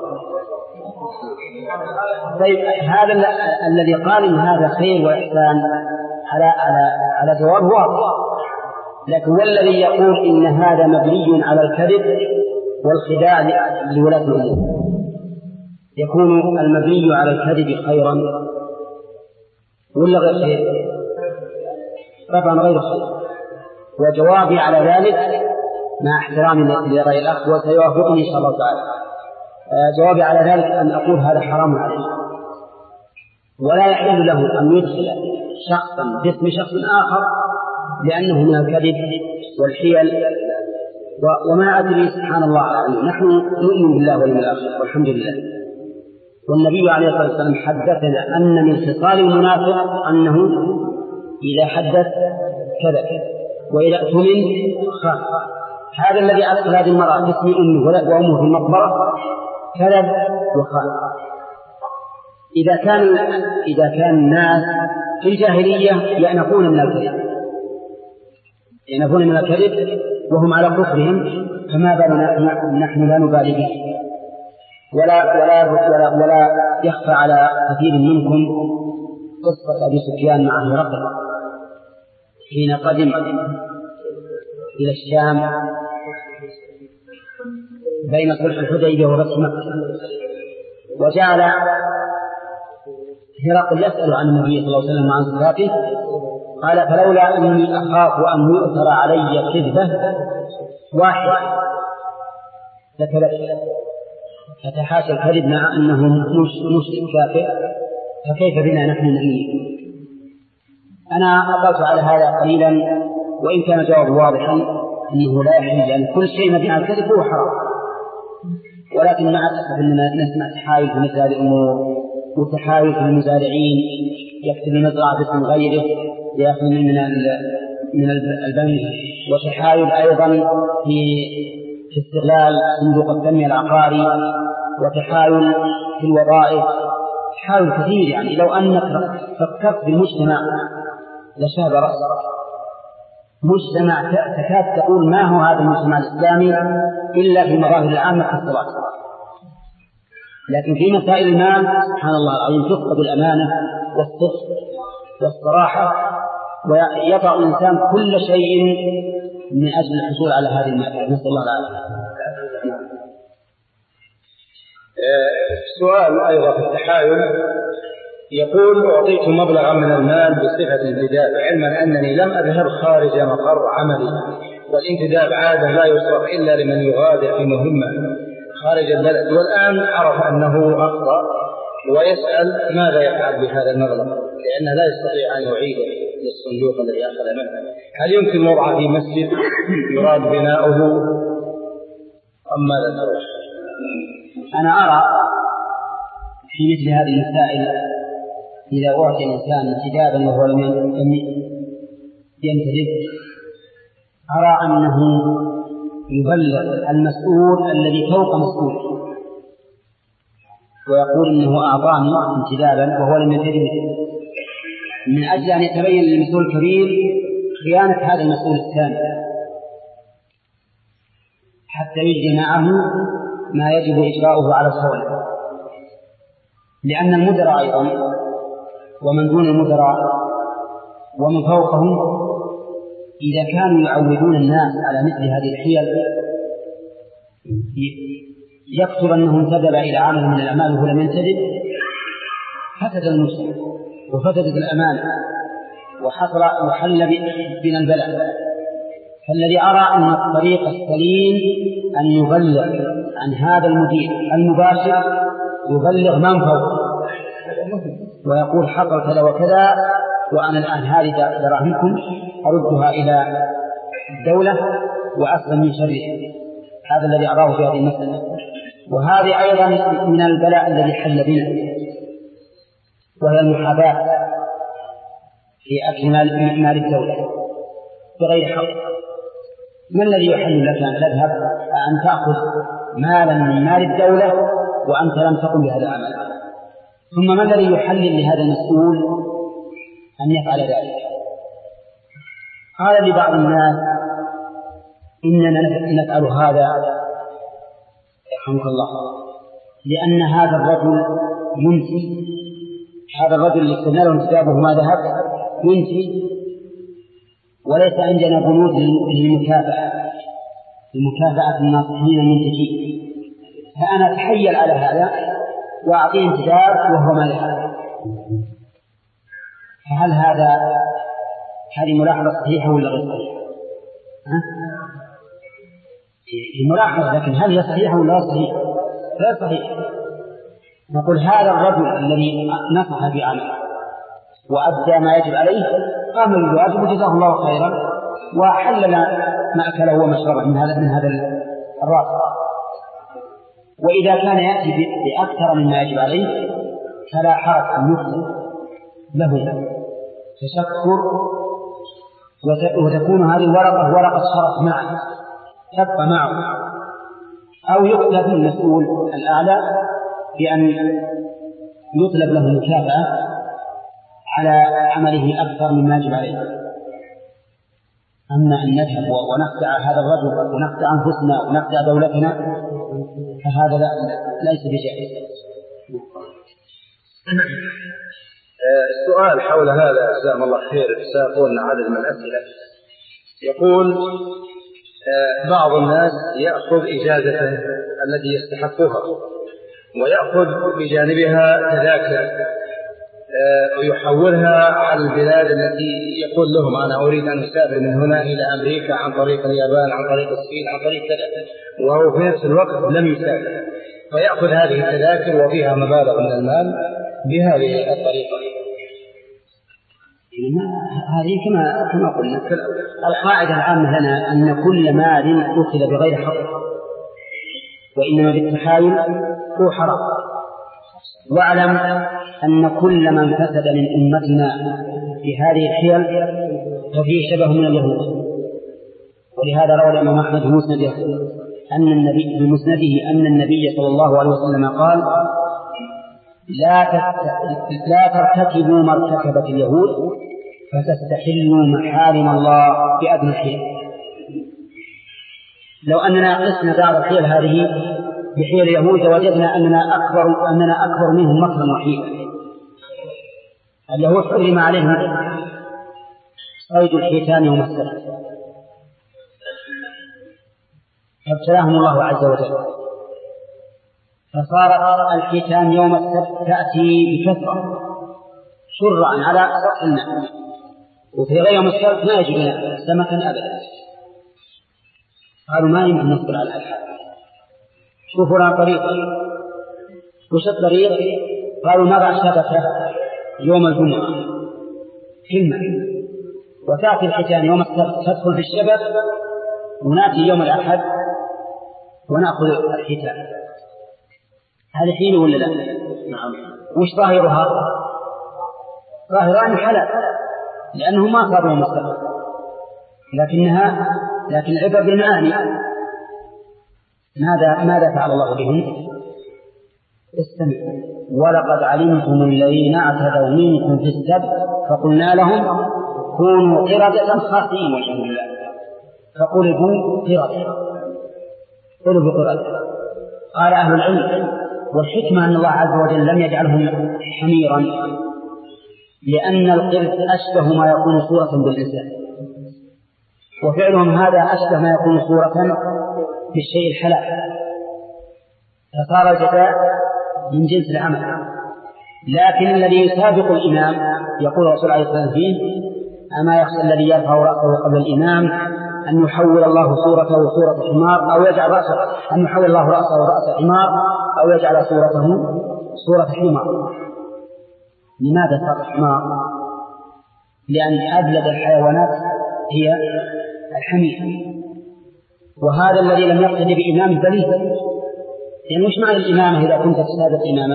طيب هذا الذي قال إن هذا خير وإحسان على على على جواب واضح، لكن والذي يقول إن هذا مبني على الكذب والخداع لولاة الأمور، يكون المبني على الكذب خيرا ولا غير خير؟ طبعا غير خير. وجوابي على ذلك مع احترامي لرأي الأخ وسيوافقني إن شاء الله تعالى، جوابي على ذلك أن أقول هذا حرام عليه، ولا يحل له أن يدخل شخصا باسم شخص آخر لأنه من الكذب والحيل. وما أدري سبحان الله، نحن نؤمن بالله واليوم الآخر والحمد لله، والنبي عليه الصلاة والسلام حدثنا أن من خصال المنافق أنه إذا حدث كذب وإذا اؤتمن خان. هذا الذي أدخل هذه المرأة باسم أمه وأمه في المقبرة كذب وخان. إذا كان إذا كان الناس في الجاهلية يأنفون من الكذب يأنفون من الكذب وهم على كفرهم، فما بالنا نحن لا نبالي به. ولا ولا ولا ولا يخفى على كثير منكم قصة أبي سفيان مع هرقل حين قدم إلى الشام بين صلح الحديبية وفتح مكة، وجعل هرقل يسأل عن النبي صلى الله عليه وسلم وعن صفاته، قال: فلولا أني أخاف أن يؤثر علي كذبة واحدة لكذبت. فتحاشى الكذب مع أنه مسلم كافر، فكيف بنا نحن نؤمن؟ أنا أقلت على هذا قليلا، وإن كان جواب واضحا أنه لا يحل، لأن كل شيء مبني على الكذب هو حرام، ولكن مع الأسف أننا نسمع تحايل في مثل هذه الأمور، وتحايل في المزارعين يكتب المزرعة باسم غيره ليأخذ من من البنك، وتحايل أيضا في في استغلال صندوق التنمية العقاري، وتحايل في الوظائف، تحايل كثير. يعني لو أنك فكرت بالمجتمع لشاب رأسك، مجتمع تكاد تقول ما هو هذا المجتمع الإسلامي إلا في المظاهر العامة في الصلاة، لكن في مسائل المال سبحان الله العظيم تفقد الأمانة والصدق والصراحة، ويضع الإنسان كل شيء من أجل الحصول على هذه المادة. نسأل الله العافية. سؤال أيضا في التحايل، يقول: أعطيت مبلغا من المال بصفة انتداب، علما أنني لم أذهب خارج مقر عملي، والانتداب عادة لا يصرف إلا لمن يغادر في مهمة خارج البلد، والآن عرف أنه أخطأ ويسأل ماذا يفعل بهذا المبلغ، لأنه لا يستطيع أن يعيده للصندوق الذي أخذ منه. هل يمكن وضعه في مسجد يراد بناؤه أم ماذا تروح؟ أنا أرى في مثل هذه المسائل إذا أعطي الإنسان انتدابا وهو لم ينتدب، أرى أنه يبلغ المسؤول الذي فوق مسؤول ويقول إنه أعطاني انتدابا وهو لم ينتدب، من أجل أن يتبين للمسؤول الكبير خيانة هذا المسؤول الثاني، حتى يجري معه ما يجب إجراؤه على الصواب. لأن المدراء أيضا ومن دون المدراء ومن فوقهم إذا كانوا يعودون الناس على مثل هذه الحيل يكتب أنه انتدب إلى عمل من الأعمال وهو لم ينتدب، فسد المجتمع وفسدت الأمانة وحصل وحل بنا البلاء. فالذي أرى أن الطريق السليم أن يبلغ عن هذا المدير المباشر، يبلغ من فوق ويقول حصل كذا وكذا، وأنا الآن هذه دراهمكم أردها إلى الدولة وأسلم من شره. هذا الذي أراه في هذه المسألة. وهذه أيضا من البلاء الذي حل بنا، وهي المحاباة في أكل مال الدولة بغير حق. ما الذي يحل لك أن تذهب أن تأخذ مالا من مال الدولة وأنت لم تقم بهذا العمل؟ ثم ما الذي يحل لهذا المسؤول أن يفعل ذلك؟ قال لبعض الناس إننا نفعل هذا يرحمك الله لأن هذا الرجل ينتي، هذا الرجل اللي استنى له انتدابه ما ذهب ينتي، وليس عندنا بنود للمكافأة لمكافأة الناصحين المنتجين، فأنا أتحيل على هذا وأعطيه انتداب وهو ما ذهب. فهل هذا هذه ملاحظة صحيحة ولا غير صحيحة؟ الملاحظة، لكن هل هي صحيحة ولا غير صحيحة؟ غير صحيحة. نقول هذا الرجل الذي نصح بعمله وأدى ما يجب عليه قام بالواجب وجزاه الله خيرا وحلل ما أكله ومشربه من هذا من هذا الراسخ. وإذا كان يأتي بأكثر مما يجب عليه فلا حرج أن يكتب له تشكر، وتكون هذه الورقة ورقة شرف معه تبقى معه، أو يكتب المسؤول الأعلى بأن يطلب له مكافأة على عمله أكثر مما يجب عليه. أما أن نذهب ونخدع هذا الرجل ونخدع أنفسنا ونخدع دولتنا فهذا ليس بجائز. السؤال حول هذا جزاهم الله خير سيكون عدد من الأسئلة. يقول بعض الناس يأخذ إجازته التي يستحقها ويأخذ بجانبها تذاكر ويحولها على البلاد التي يقول لهم أنا أريد أن أسافر من هنا إلى أمريكا عن طريق اليابان عن طريق الصين عن طريق كذا، وهو في نفس الوقت لم يسافر، فيأخذ هذه التذاكر وفيها مبالغ من المال بهذه الطريقة. هذه كما كما قلنا القاعدة العامة لنا أن كل مال أخذ بغير حق وإنما بالتحايل هو حرام. واعلم أن كل من فسد من أمتنا في هذه الحيل ففيه شبه من اليهود. ولهذا روى الإمام أحمد بمسنده أن النبي بمسنده أن النبي صلى الله عليه وسلم قال لا لا ترتكبوا ما ارتكبت اليهود فتستحلوا محارم الله بأدنى الحيل. لو أننا قسنا بعض الحيل هذه بحيل اليهود وجدنا أننا أكبر أننا أكبر منهم مكرا وحيلا. اللي هو حرم عليهم صيد الحيتان يوم السبت، فابتلاهم الله عز وجل، فصار الحيتان يوم السبت تأتي بكثرة شرعا على سطح النهر، وفي غير يوم السبت ما يجد سمكا أبدا. قالوا ما يمكن نصبر على الحال، شوفوا لنا طريق. وش الطريق؟ قالوا نضع شبكة يوم الجمعة في الماء، وتأتي الحيتان يوم السبت تدخل في الشبك، ونأتي يوم الأحد ونأخذ الحيتان. هذا حين ولا لا؟ نعم. وش ظاهرها؟ ظاهرها أنه حلال لأنه ما صار يوم السبت، لكنها لكن العبر بالمعاني. ماذا ماذا فعل الله بهم؟ استمعوا: ولقد علمتم الذين اعتدوا منكم في السبت فقلنا لهم كونوا قردة خاسئين والحمد لله، فقلبوا قردة، قلبوا قردة. قال أهل العلم: والحكمة أن الله عز وجل لم يجعلهم حميرا، لأن القرد أشبه ما يكون صورة بالإنسان، وفعلهم هذا أشبه ما يكون صورة بالشيء الحلال، فصار الجزاء من جنس العمل. لكن الذي يسابق الإمام يقول الرسول عليه الصلاة والسلام فيه: أما يخشى الذي يرفع رأسه قبل الإمام أن يحول الله صورته صورة حمار، أو يجعل رأسه أن يحول الله رأسه رأس حمار، أو يجعل صورته صورة حمار. لماذا صار حمار؟ لأن أبلد الحيوانات هي الحمير، وهذا الذي لم يقتدي بإمامه بليد. يعني وش معنى الإمامة إذا كنت تسابق إمامك؟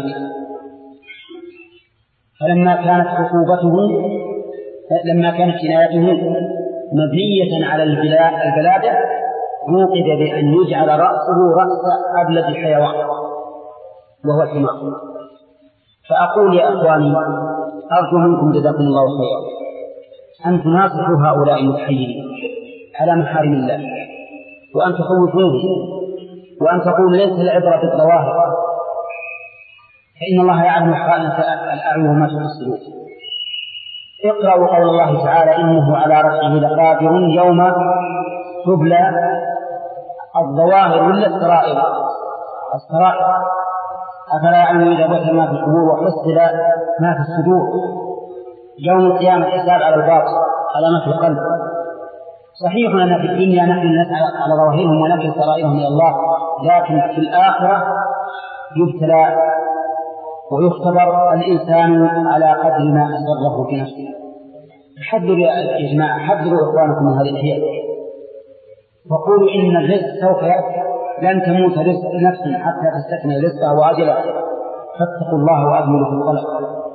فلما كانت عقوبته لما كانت جنايته مبنية على البلادة عوقب بأن يجعل رأسه رأس أبلد الحيوان وهو الحمار. فأقول يا أخواني، أرجو منكم جزاكم الله خيرا أن تناصحوا هؤلاء المتحيرين على محارم الله، وأن تخوفوهم، وأن تقولوا ليس العبرة بالظواهر، فإن الله يعلم خائنة الأعين وما تخفي الصدور. اقرأوا قول الله تعالى: إنه على رفعه لقادر يوم تبلى الظواهر ولا السرائر؟ السرائر. أفلا يعلم إذا بث ما في القبور وحصل ما في الصدور. يوم القيامة الحساب على الباطن على ما في القلب. صحيح أن في الدنيا نحن نسعى على ظواهرهم ونكل سرائرهم إلى الله، لكن في الآخرة يبتلى ويختبر الإنسان على قدر ما أسره في نفسه. حذروا يا جماعة، حذروا إخوانكم من هذه الأشياء، وقولوا إن الرزق سوف يأتي، لن تموت رزق نفس حتى تستكمل رزقها وأجلها، فاتقوا الله وأجملوا في الطلب.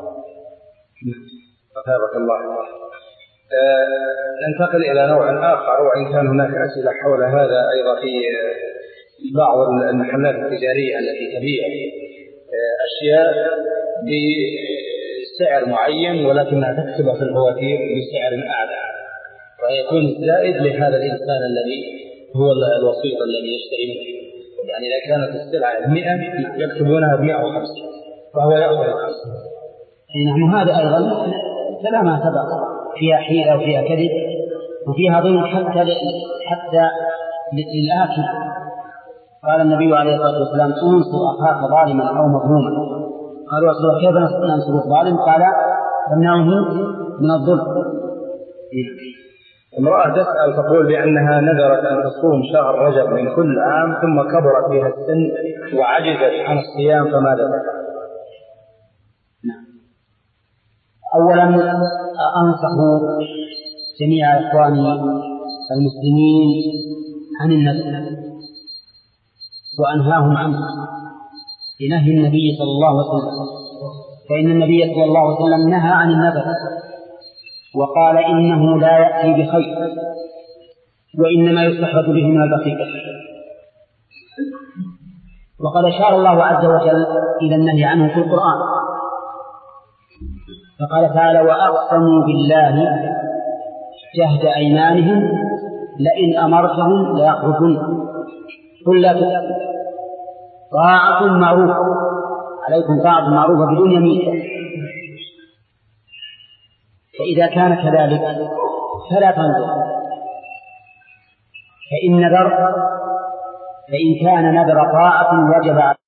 أثابك الله. أه ننتقل إلى نوع آخر، وإن كان هناك أسئلة حول هذا أيضا في بعض المحلات التجارية التي تبيع أشياء بسعر معين ولكنها تكتب في الفواتير بسعر أعلى، ويكون الزائد لهذا الإنسان الذي هو الوسيط الذي يشتري منه. يعني إذا كانت السلعة مئة يكتبونها بمئة وخمسين فهو يأخذ الخمسين. نعم، هذا أيضا كلام سبق فيها حيلة وفيها كذب وفيها ظلم حتى حتى للآكل. قال النبي عليه الصلاة والسلام: انصر أخاك ظالما أو مظلوما. قالوا يا رسول الله كيف ننصر الظالم؟ قال: تمنعه من الظلم. امرأة تسأل تقول بأنها نذرت أن تصوم شهر رجب من كل عام ثم كبرت بها السن وعجزت عن الصيام، فماذا تفعل؟ أولا أنصح جميع إخواني المسلمين عن النذر وأنهاهم عنه بنهي النبي صلى الله عليه وسلم، فإن النبي صلى الله عليه وسلم نهى عن النذر وقال: إنه لا يأتي بخير وإنما يستخرج به من البخيل. وقد أشار الله عز وجل إلى النهي عنه في القرآن، فقال تعالى: وأقسموا بالله جهد أيمانهم لئن أمرتهم ليخرجن قل لا تؤمنوا طاعة معروفة، عليكم طاعة معروفة بدون يمين. فإذا كان كذلك فلا تنظر، فإن نذر فإن كان نذر طاعة وجب